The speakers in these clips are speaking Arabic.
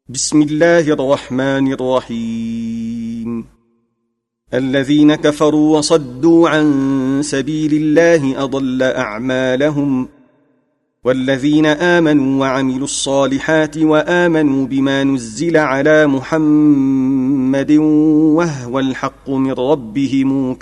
بسم الله الرحمن الرحيم. الذين كفروا وصدوا عن سبيل الله أضل أعمالهم، والذين آمنوا وعملوا الصالحات وآمنوا بما نزل على محمد وهو الحق من ربهم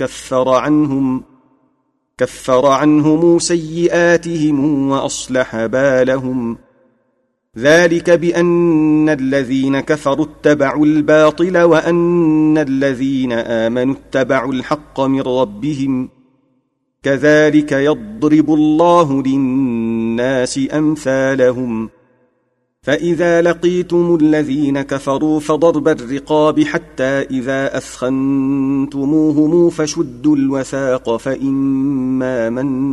كفر عنهم سيئاتهم وأصلح بالهم. ذلك بأن الذين كفروا اتبعوا الباطل وأن الذين آمنوا اتبعوا الحق من ربهم، كذلك يضرب الله للناس أمثالهم. فإذا لقيتم الذين كفروا فضرب الرقاب حتى إذا أثخنتموهم فشدوا الوثاق فإما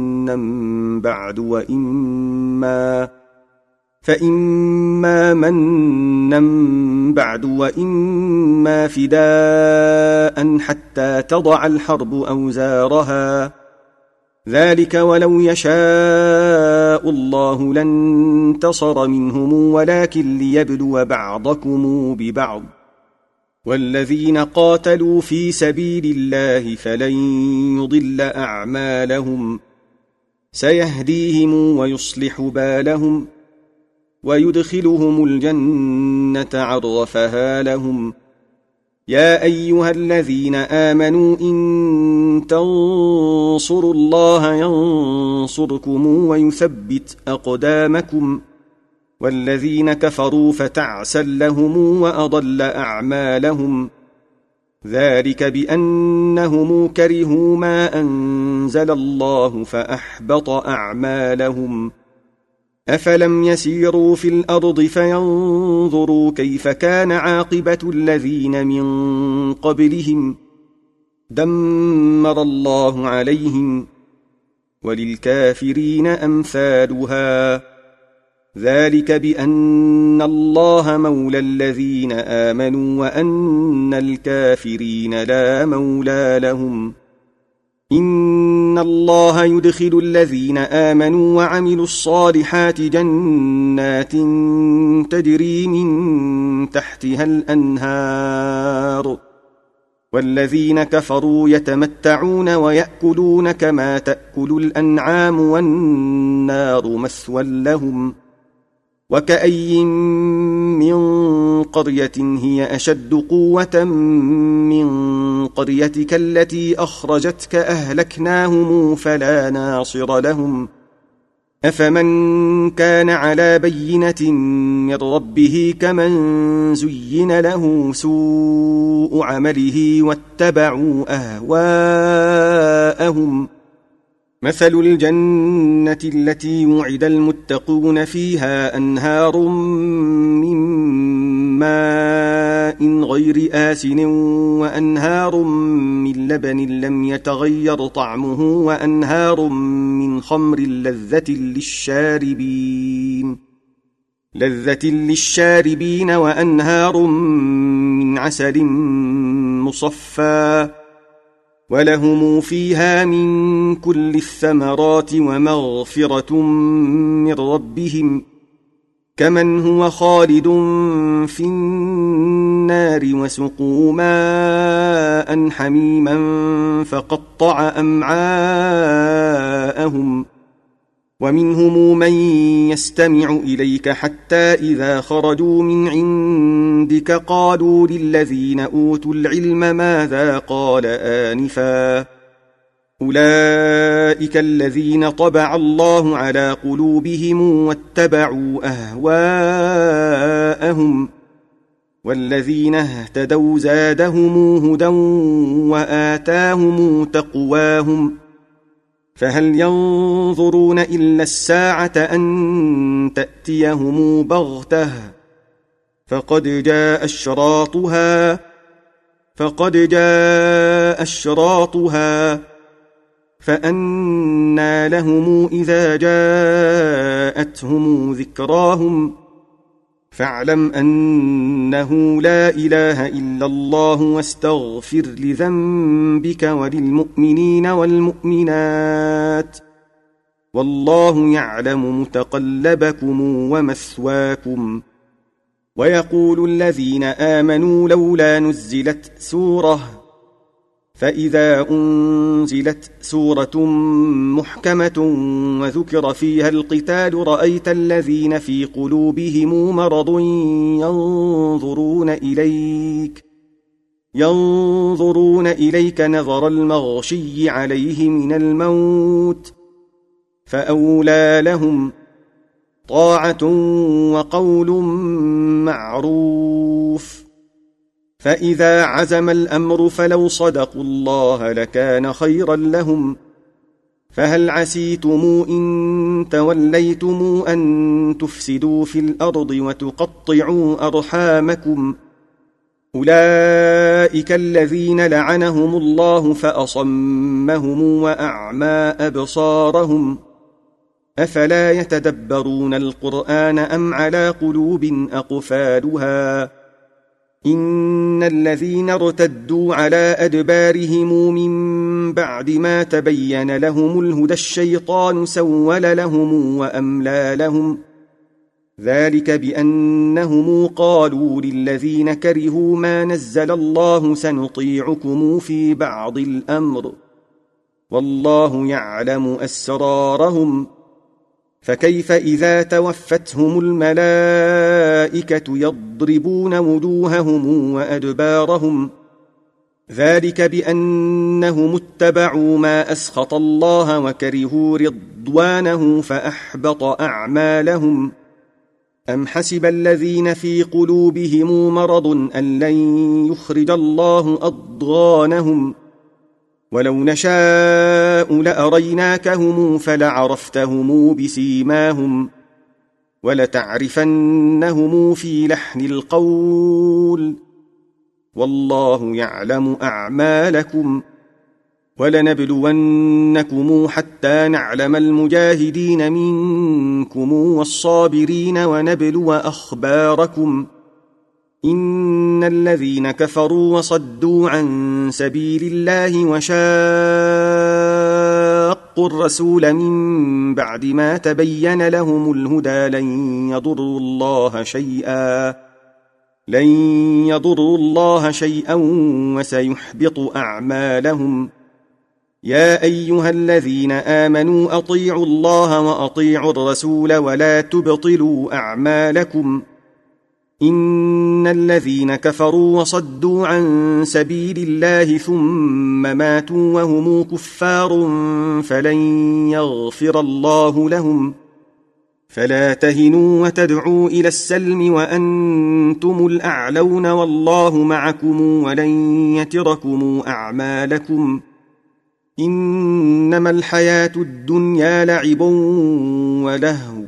منا بعد وإما فداء حتى تضع الحرب أوزارها. ذلك ولو يشاء الله لانتصر منهم ولكن ليبلو بعضكم ببعض. والذين قاتلوا في سبيل الله فلن يضل أعمالهم، سيهديهم ويصلح بالهم ويدخلهم الجنة عرفها لهم. يا أيها الذين آمنوا إن تنصروا الله ينصركم ويثبت أقدامكم. والذين كفروا فتعسا لهم وأضل أعمالهم. ذلك بأنهم كرهوا ما أنزل الله فأحبط أعمالهم. أفلم يسيروا في الأرض فينظروا كيف كان عاقبة الذين من قبلهم، دمر الله عليهم، وللكافرين أمثالها. ذلك بأن الله مولى الذين آمنوا وأن الكافرين لا مولى لهم. إن الله يدخل الذين آمنوا وعملوا الصالحات جنات تجري من تحتها الأنهار، والذين كفروا يتمتعون ويأكلون كما تأكل الأنعام والنار مثوى لهم. وكأي من قرية هي أشد قوة من قريتك التي أخرجتك أهلكناهم فلا ناصر لهم. أفمن كان على بينة من ربه كمن زين له سوء عمله واتبعوا أهواءهم. مثل الجنة التي وعد المتقون فيها أنهار من ماء غير آسن وأنهار من لبن لم يتغير طعمه وأنهار من خمر لذة للشاربين وأنهار من عسل مصفى، ولهم فيها من كل الثمرات ومغفرة من ربهم، كمن هو خالد في النار وسقوا ماء حميما فقطع أمعاءهم. ومنهم من يستمع إليك حتى إذا خرجوا من عندك قالوا للذين أوتوا العلم ماذا قال آنفا. أولئك الذين طبع الله على قلوبهم واتبعوا أهواءهم. والذين اهتدوا زادهم هدى وآتاهم تقواهم. فهل ينظرون إلا الساعة أن تأتيهم بغتة فقد جاء أشراطها فأنى لهم إذا جاءتهم ذكراهم. فاعلم أنه لا إله إلا الله واستغفر لذنبك وللمؤمنين والمؤمنات، والله يعلم متقلبكم ومثواكم. ويقول الذين آمنوا لولا نزلت سورة، فإذا أنزلت سورة محكمة وذكر فيها القتال رأيت الذين في قلوبهم مرض ينظرون إليك نظر المغشي عليه من الموت، فأولى لهم طاعة وقول معروف. فإذا عزم الأمر فلو صدقوا الله لكان خيرا لهم. فهل عسيتم إن توليتم أن تفسدوا في الأرض وتقطعوا أرحامكم؟ أولئك الذين لعنهم الله فأصمهم وأعمى أبصارهم. أفلا يتدبرون القرآن أم على قلوب أقفالها؟ إن الذين ارتدوا على أدبارهم من بعد ما تبين لهم الهدى الشيطان سول لهم وأملى لهم، ذلك بأنهم قالوا للذين كرهوا ما نزل الله سنطيعكم في بعض الأمر، والله يعلم أسرارهم. فكيف إذا توفتهم الملائكة يضربون وجوههم وأدبارهم؟ ذلك بأنهم اتبعوا ما أسخط الله وكرهوا رضوانه فأحبط أعمالهم. أم حسب الذين في قلوبهم مرض أن لن يخرج الله أضغانهم؟ ولو نشاء لأريناكهم فلعرفتهم بسيماهم ولتعرفنهم في لحن القول، والله يعلم أعمالكم. ولنبلونكم حتى نعلم المجاهدين منكم والصابرين ونبلو أخباركم. إن الذين كفروا وصدوا عن سبيل الله وشاقوا الرسول من بعد ما تبين لهم الهدى لن يضروا الله شيئا وسيحبط أعمالهم. يا أيها الذين آمنوا أطيعوا الله وأطيعوا الرسول ولا تبطلوا أعمالكم. إن الذين كفروا وصدوا عن سبيل الله ثم ماتوا وهم كفار فلن يغفر الله لهم. فلا تهنوا وتدعوا إلى السلم وأنتم الأعلون والله معكم ولن يتركم أعمالكم. إنما الحياة الدنيا لعب ولهو،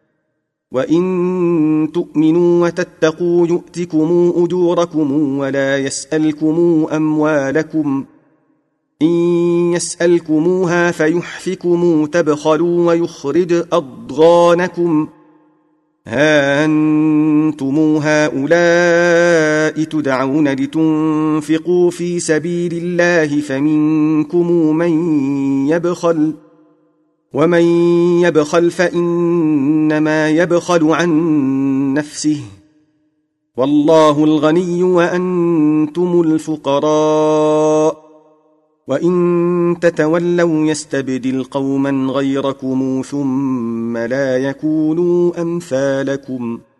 وإن تؤمنوا وتتقوا يؤتكم أجوركم ولا يسألكم أموالكم. إن يسألكموها فيحفكم تبخلوا ويخرج أضغانكم. ها أنتم هؤلاء تدعون لتنفقوا في سبيل الله فمنكم من يبخل، ومن يبخل فإنما يبخل عن نفسه، والله الغني وأنتم الفقراء. وإن تتولوا يستبدل قوما غيركم ثم لا يكونوا أمثالكم.